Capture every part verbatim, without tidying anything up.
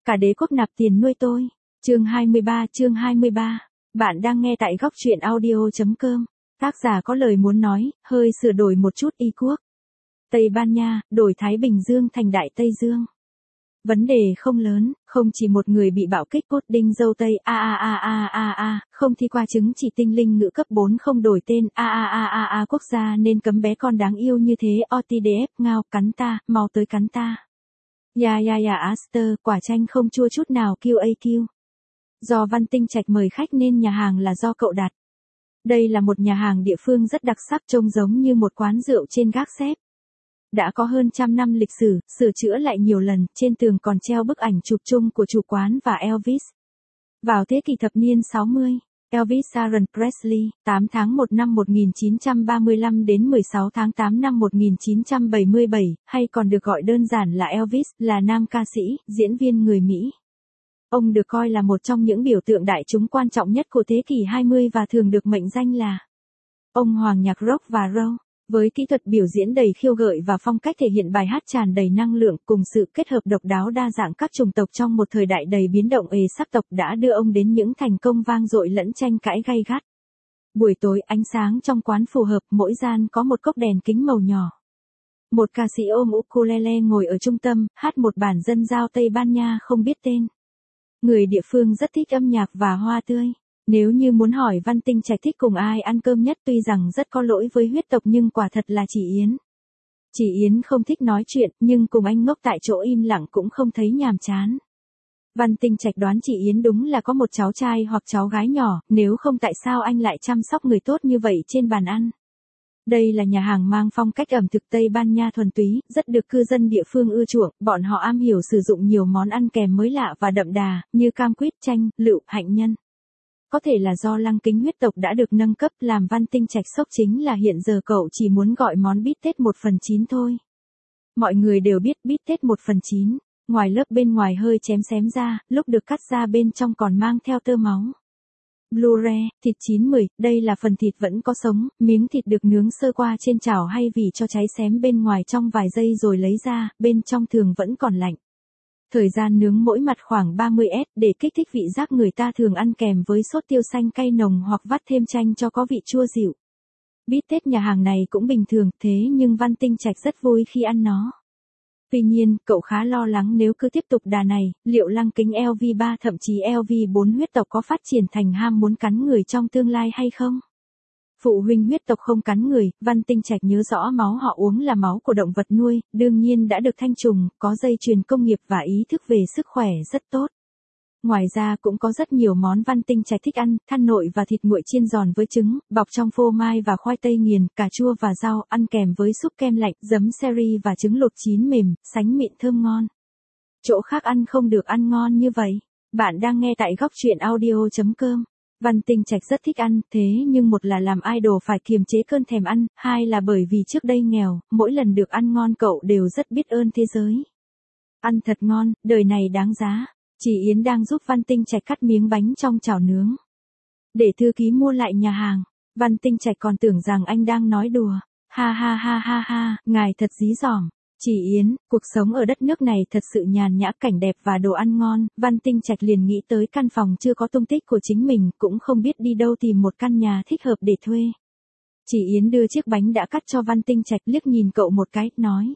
cả đế quốc nạp tiền nuôi tôi. Chương hai mươi ba, chương hai mươi ba. Bạn đang nghe tại góc truyện audio.com. Tác giả có lời muốn nói, hơi sửa đổi một chút y quốc. Tây Ban Nha, đổi Thái Bình Dương thành Đại Tây Dương. Vấn đề không lớn, không chỉ một người bị bạo kích cốt đinh dâu Tây a a a a a a, không thi qua chứng chỉ tinh linh ngữ cấp bốn không đổi tên a a a a a quốc gia nên cấm bé con đáng yêu như thế o tê đê ép ngao cắn ta, mau tới cắn ta. Ya ya ya Aster, quả chanh không chua chút nào quy a quy. Do Văn Tinh Trạch mời khách nên nhà hàng là do cậu đặt. Đây là một nhà hàng địa phương rất đặc sắc trông giống như một quán rượu trên gác xếp. Đã có hơn trăm năm lịch sử, sửa chữa lại nhiều lần, trên tường còn treo bức ảnh chụp chung của chủ quán và Elvis. Vào thế kỷ thập niên sáu mươi, Elvis Aaron Presley, tám tháng một năm một nghìn chín trăm ba mươi lăm đến mười sáu tháng tám năm một nghìn chín trăm bảy mươi bảy, hay còn được gọi đơn giản là Elvis, là nam ca sĩ, diễn viên người Mỹ. Ông được coi là một trong những biểu tượng đại chúng quan trọng nhất của thế kỷ hai mươi và thường được mệnh danh là ông hoàng nhạc rock và roll. Với kỹ thuật biểu diễn đầy khiêu gợi và phong cách thể hiện bài hát tràn đầy năng lượng cùng sự kết hợp độc đáo đa dạng các chủng tộc trong một thời đại đầy biến động ề sắc tộc đã đưa ông đến những thành công vang dội lẫn tranh cãi gay gắt. Buổi tối ánh sáng trong quán phù hợp, mỗi gian có một cốc đèn kính màu nhỏ. Một ca sĩ ôm ukulele ngồi ở trung tâm, hát một bản dân giao Tây Ban Nha không biết tên. Người địa phương rất thích âm nhạc và hoa tươi. Nếu như muốn hỏi Văn Tinh Trạch thích cùng ai ăn cơm nhất tuy rằng rất có lỗi với huyết tộc nhưng quả thật là chị Yến. Chị Yến không thích nói chuyện nhưng cùng anh ngốc tại chỗ im lặng cũng không thấy nhàm chán. Văn Tinh Trạch đoán chị Yến đúng là có một cháu trai hoặc cháu gái nhỏ, nếu không tại sao anh lại chăm sóc người tốt như vậy trên bàn ăn. Đây là nhà hàng mang phong cách ẩm thực Tây Ban Nha thuần túy, rất được cư dân địa phương ưa chuộng, bọn họ am hiểu sử dụng nhiều món ăn kèm mới lạ và đậm đà, như cam quýt, chanh, lựu, hạnh nhân. Có thể là do lăng kính huyết tộc đã được nâng cấp làm Văn Tinh Trạch sốc chính là hiện giờ cậu chỉ muốn gọi món bít tết một phần chín thôi. Mọi người đều biết bít tết một phần chín, ngoài lớp bên ngoài hơi chém xém ra, lúc được cắt ra bên trong còn mang theo tơ máu. Blu-ray, thịt chín mười, đây là phần thịt vẫn có sống, miếng thịt được nướng sơ qua trên chảo hay vì cho cháy xém bên ngoài trong vài giây rồi lấy ra, bên trong thường vẫn còn lạnh. Thời gian nướng mỗi mặt khoảng ba mươi phút để kích thích vị giác người ta thường ăn kèm với sốt tiêu xanh cay nồng hoặc vắt thêm chanh cho có vị chua dịu. Bít tết nhà hàng này cũng bình thường thế nhưng Văn Tinh Trạch rất vui khi ăn nó. Tuy nhiên, cậu khá lo lắng nếu cứ tiếp tục đà này, liệu lăng kính L V ba thậm chí L V bốn huyết tộc có phát triển thành ham muốn cắn người trong tương lai hay không? Phụ huynh huyết tộc không cắn người, Văn Tinh Trạch nhớ rõ máu họ uống là máu của động vật nuôi, đương nhiên đã được thanh trùng, có dây chuyền công nghiệp và ý thức về sức khỏe rất tốt. Ngoài ra cũng có rất nhiều món Văn Tinh Trạch thích ăn, than nội và thịt nguội chiên giòn với trứng, bọc trong phô mai và khoai tây nghiền, cà chua và rau, ăn kèm với súp kem lạnh, giấm seri và trứng luộc chín mềm, sánh mịn thơm ngon. Chỗ khác ăn không được ăn ngon như vậy. Bạn đang nghe tại góc truyện audio.com. Văn Tinh Trạch rất thích ăn, thế nhưng một là làm idol phải kiềm chế cơn thèm ăn, hai là bởi vì trước đây nghèo, mỗi lần được ăn ngon cậu đều rất biết ơn thế giới. Ăn thật ngon, đời này đáng giá. Chị Yến đang giúp Văn Tinh Trạch cắt miếng bánh trong chảo nướng. Để thư ký mua lại nhà hàng, Văn Tinh Trạch còn tưởng rằng anh đang nói đùa. Ha ha ha ha ha, ngài thật dí dỏm. Chị Yến, cuộc sống ở đất nước này thật sự nhàn nhã, cảnh đẹp và đồ ăn ngon, Văn Tinh Trạch liền nghĩ tới căn phòng chưa có tung tích của chính mình, cũng không biết đi đâu tìm một căn nhà thích hợp để thuê. Chị Yến đưa chiếc bánh đã cắt cho Văn Tinh Trạch liếc nhìn cậu một cái, nói.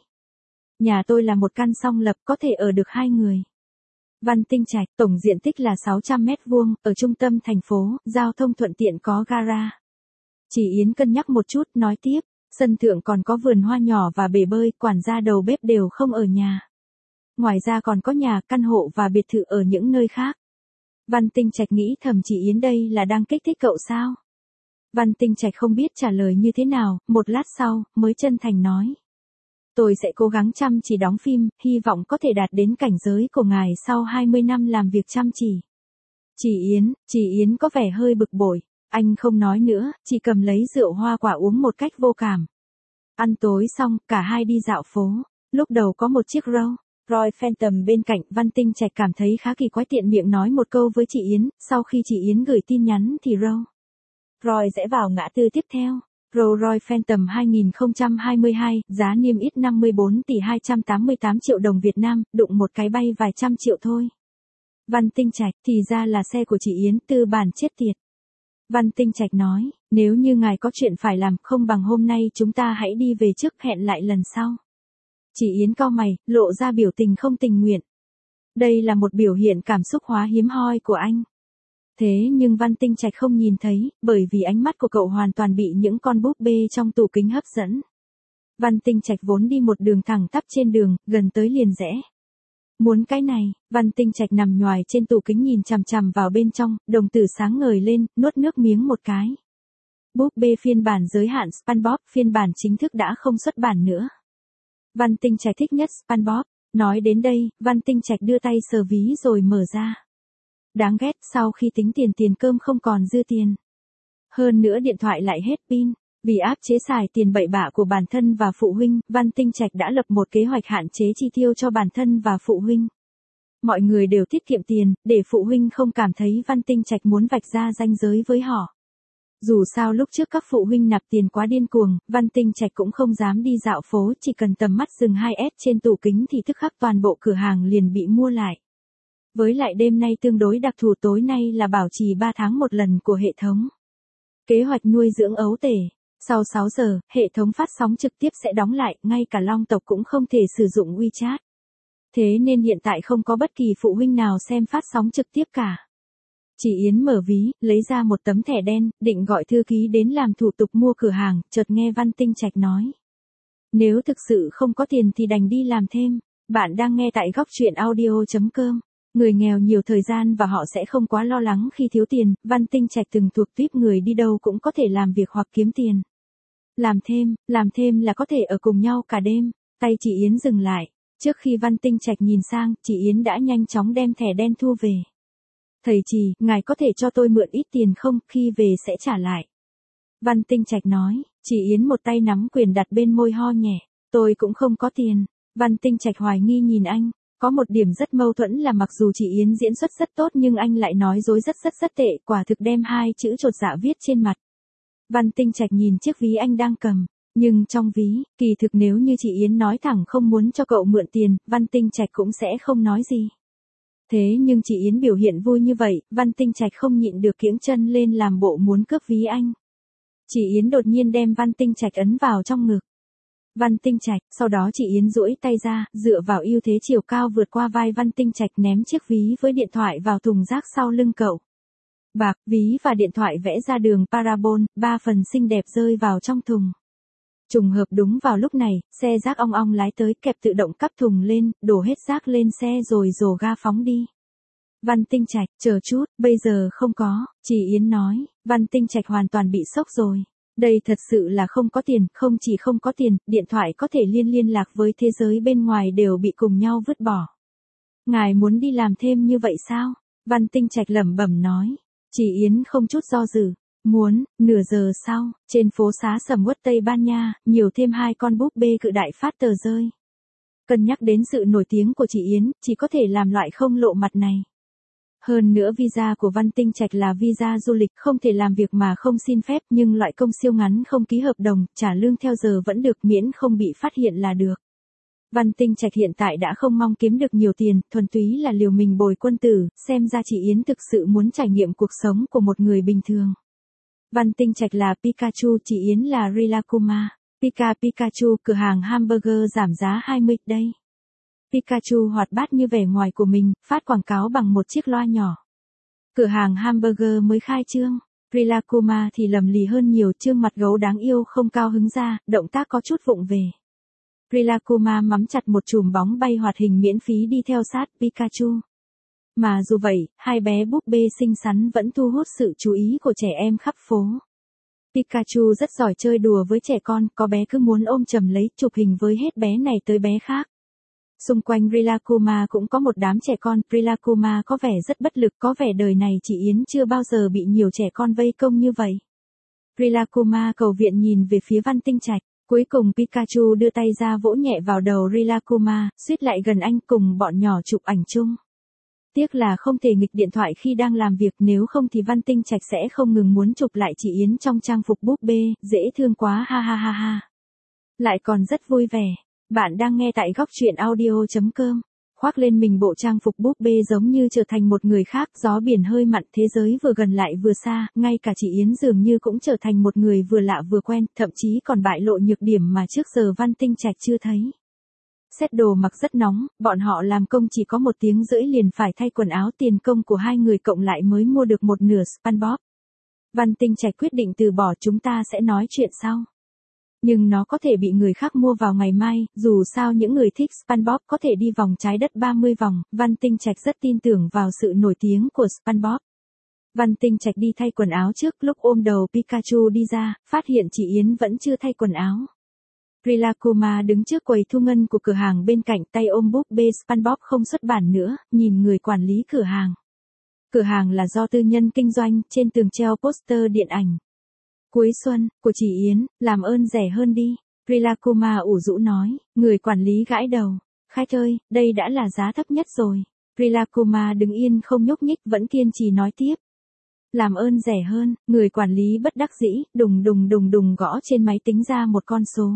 Nhà tôi là một căn song lập có thể ở được hai người. Văn Tinh Trạch, tổng diện tích là sáu trăm mét vuông, ở trung tâm thành phố, giao thông thuận tiện có gara. Chị Yến cân nhắc một chút, nói tiếp. Sân thượng còn có vườn hoa nhỏ và bể bơi, quản gia đầu bếp đều không ở nhà. Ngoài ra còn có nhà, căn hộ và biệt thự ở những nơi khác. Văn Tinh Trạch nghĩ thầm chị Yến đây là đang kích thích cậu sao? Văn Tinh Trạch không biết trả lời như thế nào, một lát sau, mới chân thành nói. Tôi sẽ cố gắng chăm chỉ đóng phim, hy vọng có thể đạt đến cảnh giới của ngài sau hai mươi năm làm việc chăm chỉ. Chị Yến, chị Yến có vẻ hơi bực bội. Anh không nói nữa, chỉ cầm lấy rượu hoa quả uống một cách vô cảm. Ăn tối xong, cả hai đi dạo phố. Lúc đầu có một chiếc Rolls Royce Phantom bên cạnh, Văn Tinh Trạch cảm thấy khá kỳ quái tiện miệng nói một câu với chị Yến, sau khi chị Yến gửi tin nhắn thì Rolls Royce sẽ vào ngã tư tiếp theo. Rolls Royce Phantom hai không hai hai, giá niêm yết năm mươi bốn tỷ hai trăm tám mươi tám triệu đồng Việt Nam, đụng một cái bay vài trăm triệu thôi. Văn Tinh Trạch, thì ra là xe của chị Yến, tư bản chết tiệt. Văn Tinh Trạch nói, nếu như ngài có chuyện phải làm, không bằng hôm nay chúng ta hãy đi về trước, hẹn lại lần sau. Chị Yến cau mày, lộ ra biểu tình không tình nguyện. Đây là một biểu hiện cảm xúc hóa hiếm hoi của anh. Thế nhưng Văn Tinh Trạch không nhìn thấy, bởi vì ánh mắt của cậu hoàn toàn bị những con búp bê trong tủ kính hấp dẫn. Văn Tinh Trạch vốn đi một đường thẳng tắp trên đường, gần tới liền rẽ. Muốn cái này, Văn Tinh Trạch nằm nhoài trên tủ kính nhìn chằm chằm vào bên trong, đồng tử sáng ngời lên, nuốt nước miếng một cái. Búp bê phiên bản giới hạn SpongeBob, phiên bản chính thức đã không xuất bản nữa. Văn Tinh Trạch thích nhất SpongeBob. Nói đến đây, Văn Tinh Trạch đưa tay sờ ví rồi mở ra. Đáng ghét, sau khi tính tiền tiền cơm không còn dư tiền. Hơn nữa điện thoại lại hết pin. Vì áp chế xài tiền bậy bạ của bản thân và phụ huynh, Văn Tinh Trạch đã lập một kế hoạch hạn chế chi tiêu cho bản thân và phụ huynh. Mọi người đều tiết kiệm tiền, để phụ huynh không cảm thấy Văn Tinh Trạch muốn vạch ra ranh giới với họ. Dù sao lúc trước các phụ huynh nạp tiền quá điên cuồng, Văn Tinh Trạch cũng không dám đi dạo phố, chỉ cần tầm mắt dừng hai S trên tủ kính thì tức khắc toàn bộ cửa hàng liền bị mua lại. Với lại đêm nay tương đối đặc thù, tối nay là bảo trì ba tháng một lần của hệ thống. Kế hoạch nuôi dưỡng ấu tể. Sau sáu giờ, hệ thống phát sóng trực tiếp sẽ đóng lại, ngay cả Long tộc cũng không thể sử dụng WeChat. Thế nên hiện tại không có bất kỳ phụ huynh nào xem phát sóng trực tiếp cả. Chị Yến mở ví, lấy ra một tấm thẻ đen, định gọi thư ký đến làm thủ tục mua cửa hàng, chợt nghe Văn Tinh Trạch nói. Nếu thực sự không có tiền thì đành đi làm thêm. Bạn đang nghe tại góc truyện audio chấm com. Người nghèo nhiều thời gian và họ sẽ không quá lo lắng khi thiếu tiền. Văn Tinh Trạch từng thuộc tuýp người đi đâu cũng có thể làm việc hoặc kiếm tiền. Làm thêm, làm thêm là có thể ở cùng nhau cả đêm. Tay chị Yến dừng lại. Trước khi Văn Tinh Trạch nhìn sang, chị Yến đã nhanh chóng đem thẻ đen thu về. Thầy Trì, ngài có thể cho tôi mượn ít tiền không, khi về sẽ trả lại. Văn Tinh Trạch nói, chị Yến một tay nắm quyền đặt bên môi ho nhẹ. Tôi cũng không có tiền. Văn Tinh Trạch hoài nghi nhìn anh. Có một điểm rất mâu thuẫn là mặc dù chị Yến diễn xuất rất tốt nhưng anh lại nói dối rất rất rất tệ, quả thực đem hai chữ chột dạ viết trên mặt. Văn Tinh Trạch nhìn chiếc ví anh đang cầm, nhưng trong ví, kỳ thực nếu như chị Yến nói thẳng không muốn cho cậu mượn tiền, Văn Tinh Trạch cũng sẽ không nói gì. Thế nhưng chị Yến biểu hiện vui như vậy, Văn Tinh Trạch không nhịn được kiễng chân lên làm bộ muốn cướp ví anh. Chị Yến đột nhiên đem Văn Tinh Trạch ấn vào trong ngực. Văn Tinh Trạch, sau đó chị Yến duỗi tay ra, dựa vào ưu thế chiều cao vượt qua vai Văn Tinh Trạch ném chiếc ví với điện thoại vào thùng rác sau lưng cậu. Bạc, ví và điện thoại vẽ ra đường parabol, ba phần xinh đẹp rơi vào trong thùng. Trùng hợp đúng vào lúc này, xe rác ong ong lái tới, kẹp tự động cắp thùng lên, đổ hết rác lên xe rồi rồ ga phóng đi. Văn Tinh Trạch, chờ chút, bây giờ không có, chị Yến nói. Văn Tinh Trạch hoàn toàn bị sốc rồi. Đây thật sự là không có tiền, không chỉ không có tiền, điện thoại có thể liên liên lạc với thế giới bên ngoài đều bị cùng nhau vứt bỏ. Ngài muốn đi làm thêm như vậy sao? Văn Tinh Trạch lẩm bẩm nói. Chị Yến không chút do dự. Muốn, nửa giờ sau, trên phố xá sầm uất Tây Ban Nha, nhiều thêm hai con búp bê cự đại phát tờ rơi. Cân nhắc đến sự nổi tiếng của chị Yến, chỉ có thể làm loại không lộ mặt này. Hơn nữa visa của Văn Tinh Trạch là visa du lịch, không thể làm việc mà không xin phép, nhưng loại công siêu ngắn không ký hợp đồng, trả lương theo giờ vẫn được, miễn không bị phát hiện là được. Văn Tinh Trạch hiện tại đã không mong kiếm được nhiều tiền, thuần túy là liều mình bồi quân tử, xem ra chị Yến thực sự muốn trải nghiệm cuộc sống của một người bình thường. Văn Tinh Trạch là Pikachu, chị Yến là Rilakkuma. Pika Pikachu, cửa hàng hamburger giảm giá hai mươi, đây. Pikachu hoạt bát như vẻ ngoài của mình, phát quảng cáo bằng một chiếc loa nhỏ. Cửa hàng hamburger mới khai trương. Rilakkuma thì lầm lì hơn nhiều, trương mặt gấu đáng yêu không cao hứng ra, động tác có chút vụng về. Rilakkuma mắm chặt một chùm bóng bay hoạt hình miễn phí đi theo sát Pikachu. Mà dù vậy, hai bé búp bê xinh xắn vẫn thu hút sự chú ý của trẻ em khắp phố. Pikachu rất giỏi chơi đùa với trẻ con, có bé cứ muốn ôm chầm lấy, chụp hình với hết bé này tới bé khác. Xung quanh Rilakkuma cũng có một đám trẻ con, Rilakkuma có vẻ rất bất lực, có vẻ đời này chị Yến chưa bao giờ bị nhiều trẻ con vây công như vậy. Rilakkuma cầu viện nhìn về phía Văn Tinh Trạch, cuối cùng Pikachu đưa tay ra vỗ nhẹ vào đầu Rilakkuma, suýt lại gần anh cùng bọn nhỏ chụp ảnh chung. Tiếc là không thể nghịch điện thoại khi đang làm việc, nếu không thì Văn Tinh Trạch sẽ không ngừng muốn chụp lại chị Yến trong trang phục búp bê, dễ thương quá ha ha ha ha. Lại còn rất vui vẻ. Bạn đang nghe tại góc truyện audio chấm com. khoác lên mình bộ trang phục búp bê giống như trở thành một người khác, gió biển hơi mặn, thế giới vừa gần lại vừa xa, ngay cả chị Yến dường như cũng trở thành một người vừa lạ vừa quen, thậm chí còn bại lộ nhược điểm mà trước giờ Văn Tinh Trạch chưa thấy. Set đồ mặc rất nóng, bọn họ làm công chỉ có một tiếng rưỡi liền phải thay quần áo, tiền công của hai người cộng lại mới mua được một nửa SpongeBob. Văn Tinh Trạch quyết định từ bỏ, chúng ta sẽ nói chuyện sau. Nhưng nó có thể bị người khác mua vào ngày mai, dù sao những người thích SpongeBob có thể đi vòng trái đất ba mươi vòng, Văn Tinh Trạch rất tin tưởng vào sự nổi tiếng của SpongeBob. Văn Tinh Trạch đi thay quần áo trước, lúc ôm đầu Pikachu đi ra, phát hiện chị Yến vẫn chưa thay quần áo. Rilakkuma đứng trước quầy thu ngân của cửa hàng bên cạnh, tay ôm búp bê SpongeBob không xuất bản nữa, nhìn người quản lý cửa hàng. Cửa hàng là do tư nhân kinh doanh, trên tường treo poster điện ảnh. Cuối xuân, của chị Yến, làm ơn rẻ hơn đi. Rilakkuma ủ rũ nói, người quản lý gãi đầu. Khách ơi, đây đã là giá thấp nhất rồi. Rilakkuma đứng yên không nhúc nhích, vẫn kiên trì nói tiếp. Làm ơn rẻ hơn, người quản lý bất đắc dĩ, đùng đùng đùng đùng gõ trên máy tính ra một con số.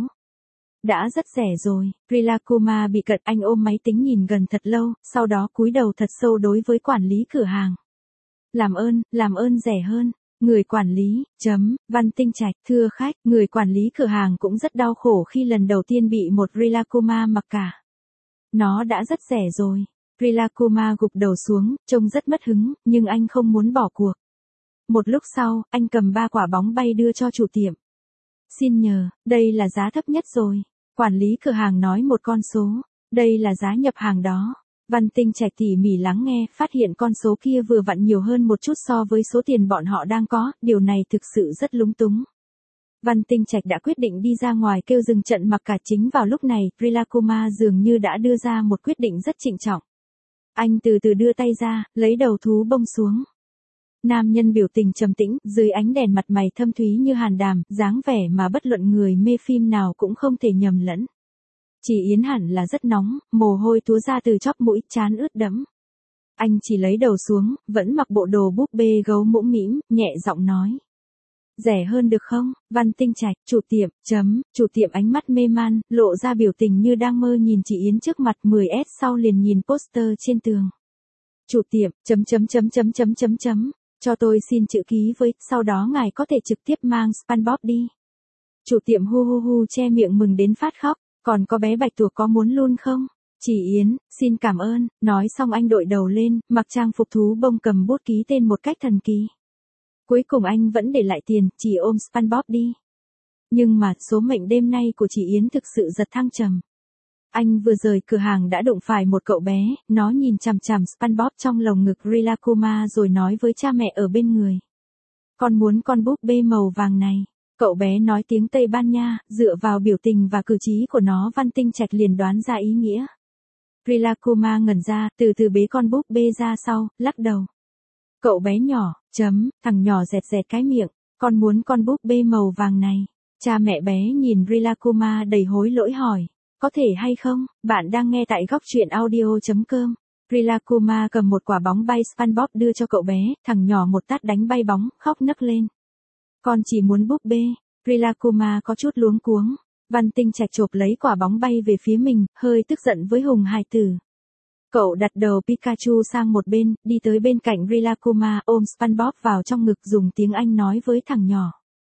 Đã rất rẻ rồi. Rilakkuma bị cận, anh ôm máy tính nhìn gần thật lâu, sau đó cúi đầu thật sâu đối với quản lý cửa hàng. Làm ơn, làm ơn rẻ hơn. Người quản lý, chấm, Văn Tinh Trạch, thưa khách, người quản lý cửa hàng cũng rất đau khổ khi lần đầu tiên bị một Rilakkuma mặc cả. Nó đã rất rẻ rồi. Rilakkuma gục đầu xuống, trông rất mất hứng, nhưng anh không muốn bỏ cuộc. Một lúc sau, anh cầm ba quả bóng bay đưa cho chủ tiệm. Xin nhờ, đây là giá thấp nhất rồi. Quản lý cửa hàng nói một con số. Đây là giá nhập hàng đó. Văn Tinh Trạch tỉ mỉ lắng nghe, phát hiện con số kia vừa vặn nhiều hơn một chút so với số tiền bọn họ đang có, điều này thực sự rất lúng túng. Văn Tinh Trạch đã quyết định đi ra ngoài kêu dừng trận mặc cả. Chính vào lúc này, Rilakkuma dường như đã đưa ra một quyết định rất trịnh trọng. Anh từ từ đưa tay ra, lấy đầu thú bông xuống. Nam nhân biểu tình trầm tĩnh, dưới ánh đèn mặt mày thâm thúy như hàn đàm, dáng vẻ mà bất luận người mê phim nào cũng không thể nhầm lẫn. Chị Yến hẳn là rất nóng, mồ hôi túa ra từ chóp mũi, trán ướt đẫm. Anh chỉ lấy đầu xuống, vẫn mặc bộ đồ búp bê gấu mũm mĩm, nhẹ giọng nói. Rẻ hơn được không? Văn Tinh Trạch, chủ tiệm, chấm, chủ tiệm ánh mắt mê man, lộ ra biểu tình như đang mơ nhìn chị Yến trước mặt. mười S sau liền nhìn poster trên tường. Chủ tiệm, chấm chấm chấm chấm chấm chấm chấm, cho tôi xin chữ ký với, sau đó ngài có thể trực tiếp mang SpongeBob đi. Chủ tiệm hu hu hu che miệng mừng đến phát khóc. Còn có bé bạch tuộc có muốn luôn không? Chị Yến, xin cảm ơn. Nói xong anh đội đầu lên, mặc trang phục thú bông, cầm bút ký tên một cách thần kỳ. Cuối cùng anh vẫn để lại tiền, chỉ ôm SpongeBob đi. Nhưng mà số mệnh đêm nay của chị Yến thực sự giật thăng trầm. Anh vừa rời cửa hàng đã đụng phải một cậu bé, nó nhìn chằm chằm SpongeBob trong lồng ngực Rilakkuma rồi nói với cha mẹ ở bên người. Con muốn con búp bê màu vàng này. Cậu bé nói tiếng Tây Ban Nha, dựa vào biểu tình và cử chỉ của nó Văn Tinh Trạch liền đoán ra ý nghĩa. Rilakkuma ngẩn ra, từ từ bế con búp bê ra sau, lắc đầu. Cậu bé nhỏ, chấm, thằng nhỏ dẹt dẹt cái miệng, con muốn con búp bê màu vàng này. Cha mẹ bé nhìn Rilakkuma đầy hối lỗi hỏi, có thể hay không? Bạn đang nghe tại góc truyện audio chấm com. Rilakkuma cầm một quả bóng bay SpongeBob đưa cho cậu bé, thằng nhỏ một tát đánh bay bóng, khóc nấc lên. Con chỉ muốn búp bê. Rilakkuma có chút luống cuống. Văn Tinh Trạch chộp lấy quả bóng bay về phía mình, hơi tức giận với Hùng hài tử. Cậu đặt đầu Pikachu sang một bên, đi tới bên cạnh Rilakkuma, ôm SpongeBob vào trong ngực, dùng tiếng Anh nói với thằng nhỏ.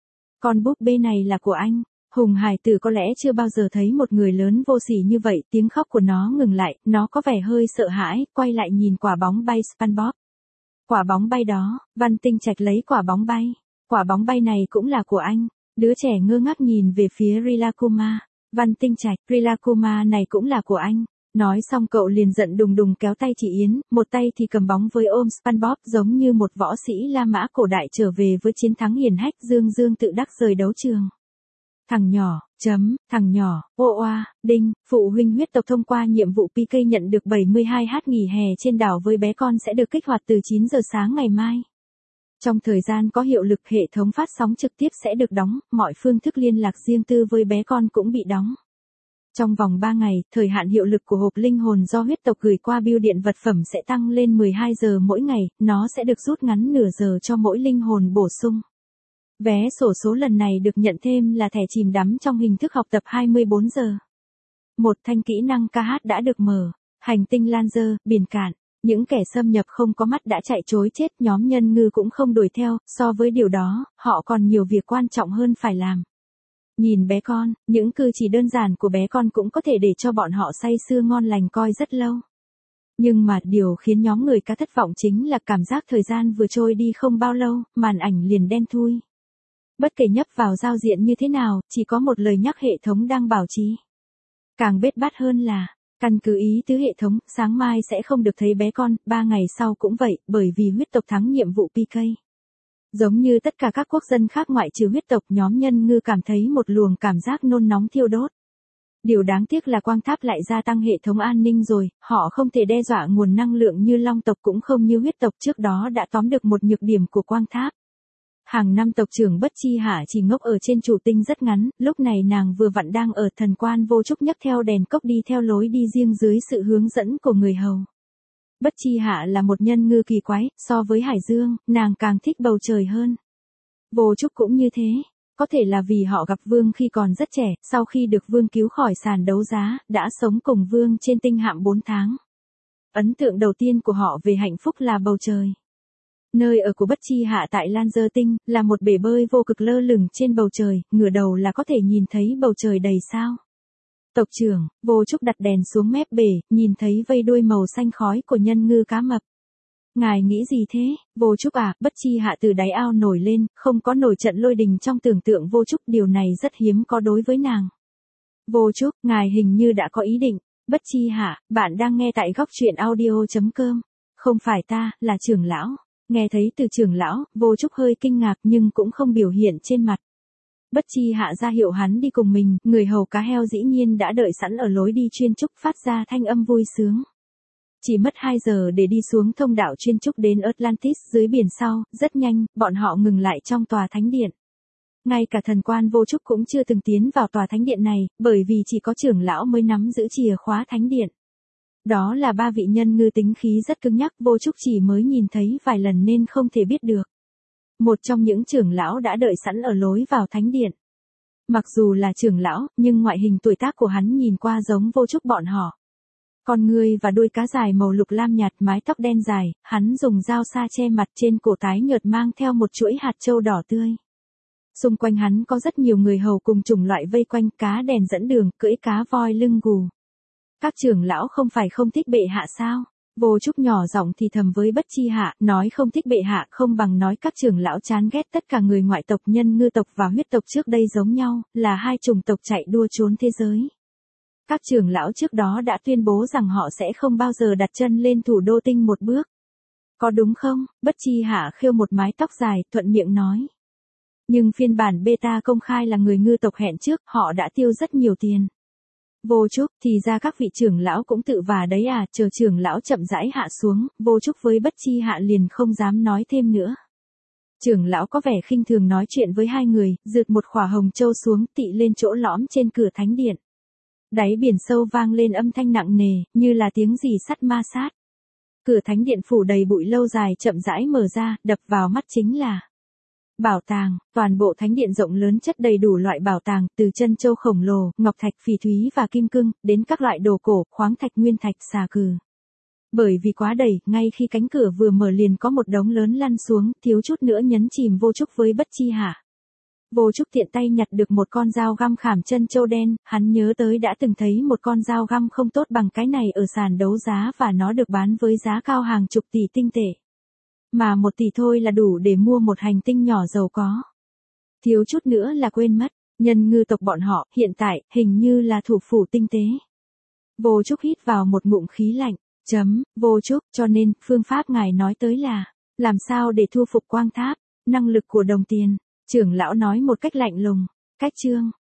Con búp bê này là của anh. Hùng hài tử có lẽ chưa bao giờ thấy một người lớn vô sỉ như vậy, tiếng khóc của nó ngừng lại, nó có vẻ hơi sợ hãi, quay lại nhìn quả bóng bay SpongeBob. Quả bóng bay đó, Văn Tinh Trạch lấy quả bóng bay. Quả bóng bay này cũng là của anh. Đứa trẻ ngơ ngác nhìn về phía Rilakkuma. Văn Tinh Trạch, Rilakkuma này cũng là của anh. Nói xong cậu liền giận đùng đùng kéo tay chị Yến, một tay thì cầm bóng với ôm SpongeBob, giống như một võ sĩ La Mã cổ đại trở về với chiến thắng hiển hách, dương dương tự đắc rời đấu trường. Thằng nhỏ, chấm, thằng nhỏ, ô oa, đinh, phụ huynh huyết tộc thông qua nhiệm vụ pê ca nhận được bảy mươi hai h nghỉ hè trên đảo với bé con sẽ được kích hoạt từ chín giờ sáng ngày mai. Trong thời gian có hiệu lực, hệ thống phát sóng trực tiếp sẽ được đóng, mọi phương thức liên lạc riêng tư với bé con cũng bị đóng. Trong vòng ba ngày, thời hạn hiệu lực của hộp linh hồn do huyết tộc gửi qua bưu điện vật phẩm sẽ tăng lên mười hai giờ mỗi ngày, nó sẽ được rút ngắn nửa giờ cho mỗi linh hồn bổ sung. Vé xổ số lần này được nhận thêm là thẻ chìm đắm trong hình thức học tập hai mươi bốn giờ. Một thanh kỹ năng ca hát đã được mở. Hành tinh Lancer, biển cạn. Những kẻ xâm nhập không có mắt đã chạy trối chết, nhóm nhân ngư cũng không đuổi theo, so với điều đó, họ còn nhiều việc quan trọng hơn phải làm. Nhìn bé con, những cử chỉ đơn giản của bé con cũng có thể để cho bọn họ say sưa ngon lành coi rất lâu. Nhưng mà điều khiến nhóm người cá thất vọng chính là cảm giác thời gian vừa trôi đi không bao lâu, màn ảnh liền đen thui. Bất kể nhấp vào giao diện như thế nào, chỉ có một lời nhắc hệ thống đang bảo trì. Càng bết bát hơn là, căn cứ ý tứ hệ thống, sáng mai sẽ không được thấy bé con, ba ngày sau cũng vậy, bởi vì huyết tộc thắng nhiệm vụ pê ca. Giống như tất cả các quốc dân khác ngoại trừ huyết tộc, nhóm nhân ngư cảm thấy một luồng cảm giác nôn nóng thiêu đốt. Điều đáng tiếc là quang tháp lại gia tăng hệ thống an ninh rồi, họ không thể đe dọa nguồn năng lượng như long tộc cũng không như huyết tộc trước đó đã tóm được một nhược điểm của quang tháp. Hàng năm tộc trưởng Bất Chi Hạ chỉ ngốc ở trên chủ tinh rất ngắn, lúc này nàng vừa vặn đang ở thần quan vô trúc nhấc theo đèn cốc đi theo lối đi riêng dưới sự hướng dẫn của người hầu. Bất Chi Hạ là một nhân ngư kỳ quái, so với Hải Dương, nàng càng thích bầu trời hơn. Vô trúc cũng như thế, có thể là vì họ gặp Vương khi còn rất trẻ, sau khi được Vương cứu khỏi sàn đấu giá, đã sống cùng Vương trên tinh hạm bốn tháng. Ấn tượng đầu tiên của họ về hạnh phúc là bầu trời. Nơi ở của Bất Chi Hạ tại Lancer tinh, là một bể bơi vô cực lơ lửng trên bầu trời, ngửa đầu là có thể nhìn thấy bầu trời đầy sao. Tộc trưởng, Vô Trúc đặt đèn xuống mép bể, nhìn thấy vây đuôi màu xanh khói của nhân ngư cá mập. Ngài nghĩ gì thế, Vô Trúc à? Bất Chi Hạ từ đáy ao nổi lên, không có nổi trận lôi đình trong tưởng tượng Vô Trúc, điều này rất hiếm có đối với nàng. Vô Trúc, ngài hình như đã có ý định. Bất Chi Hạ, bạn đang nghe tại góc truyện audio chấm com. Không phải ta, là trưởng lão. Nghe thấy từ trưởng lão, Vô Trúc hơi kinh ngạc nhưng cũng không biểu hiện trên mặt. Bất Chi Hạ ra hiệu hắn đi cùng mình, người hầu cá heo dĩ nhiên đã đợi sẵn ở lối đi chuyên trúc, phát ra thanh âm vui sướng. Chỉ mất hai giờ để đi xuống thông đạo chuyên trúc đến Atlantis dưới biển sau, rất nhanh, bọn họ ngừng lại trong tòa thánh điện. Ngay cả thần quan Vô Trúc cũng chưa từng tiến vào tòa thánh điện này, bởi vì chỉ có trưởng lão mới nắm giữ chìa khóa thánh điện. Đó là ba vị nhân ngư tính khí rất cứng nhắc, Vô Trúc chỉ mới nhìn thấy vài lần nên không thể biết được. Một trong những trưởng lão đã đợi sẵn ở lối vào thánh điện. Mặc dù là trưởng lão, nhưng ngoại hình tuổi tác của hắn nhìn qua giống Vô Trúc bọn họ. Con người và đuôi cá dài màu lục lam nhạt, mái tóc đen dài, hắn dùng dao sa che mặt, trên cổ tái nhợt mang theo một chuỗi hạt châu đỏ tươi. Xung quanh hắn có rất nhiều người hầu cùng chủng loại vây quanh, cá đèn dẫn đường, cưỡi cá voi lưng gù. Các trưởng lão không phải không thích bệ hạ sao? Vô Trúc nhỏ giọng thì thầm với Bất Chi Hạ, nói không thích bệ hạ không bằng nói các trưởng lão chán ghét tất cả người ngoại tộc, nhân ngư tộc và huyết tộc trước đây giống nhau, là hai chủng tộc chạy đua trốn thế giới. Các trưởng lão trước đó đã tuyên bố rằng họ sẽ không bao giờ đặt chân lên thủ đô tinh một bước. Có đúng không? Bất Chi Hạ khêu một mái tóc dài, thuận miệng nói. Nhưng phiên bản beta công khai là người ngư tộc hẹn trước, họ đã tiêu rất nhiều tiền. Vô Trúc, thì ra các vị trưởng lão cũng tự vả đấy à, chờ trưởng lão chậm rãi hạ xuống, Vô Trúc với Bất Chi Hạ liền không dám nói thêm nữa. Trưởng lão có vẻ khinh thường nói chuyện với hai người, rượt một khỏa hồng châu xuống, tị lên chỗ lõm trên cửa thánh điện. Đáy biển sâu vang lên âm thanh nặng nề, như là tiếng rì sắt ma sát. Cửa thánh điện phủ đầy bụi lâu dài chậm rãi mở ra, đập vào mắt chính là bảo tàng. Toàn bộ thánh điện rộng lớn chất đầy đủ loại bảo tàng, từ chân châu khổng lồ, ngọc thạch, phỉ thúy và kim cương, đến các loại đồ cổ, khoáng thạch, nguyên thạch, xà cừ. Bởi vì quá đầy, ngay khi cánh cửa vừa mở liền có một đống lớn lăn xuống, thiếu chút nữa nhấn chìm Vô Trúc với Bất Chi Hạ. Vô Trúc tiện tay nhặt được một con dao găm khảm chân châu đen, hắn nhớ tới đã từng thấy một con dao găm không tốt bằng cái này ở sàn đấu giá và nó được bán với giá cao hàng chục tỷ tinh tệ. Mà một tỷ thôi là đủ để mua một hành tinh nhỏ giàu có. Thiếu chút nữa là quên mất, nhân ngư tộc bọn họ, hiện tại, hình như là thủ phủ tinh tế. Vô Trúc hít vào một ngụm khí lạnh, chấm, Vô Trúc, cho nên, phương pháp ngài nói tới là, làm sao để thu phục quang tháp, năng lực của đồng tiền. Trưởng lão nói một cách lạnh lùng, cách chương,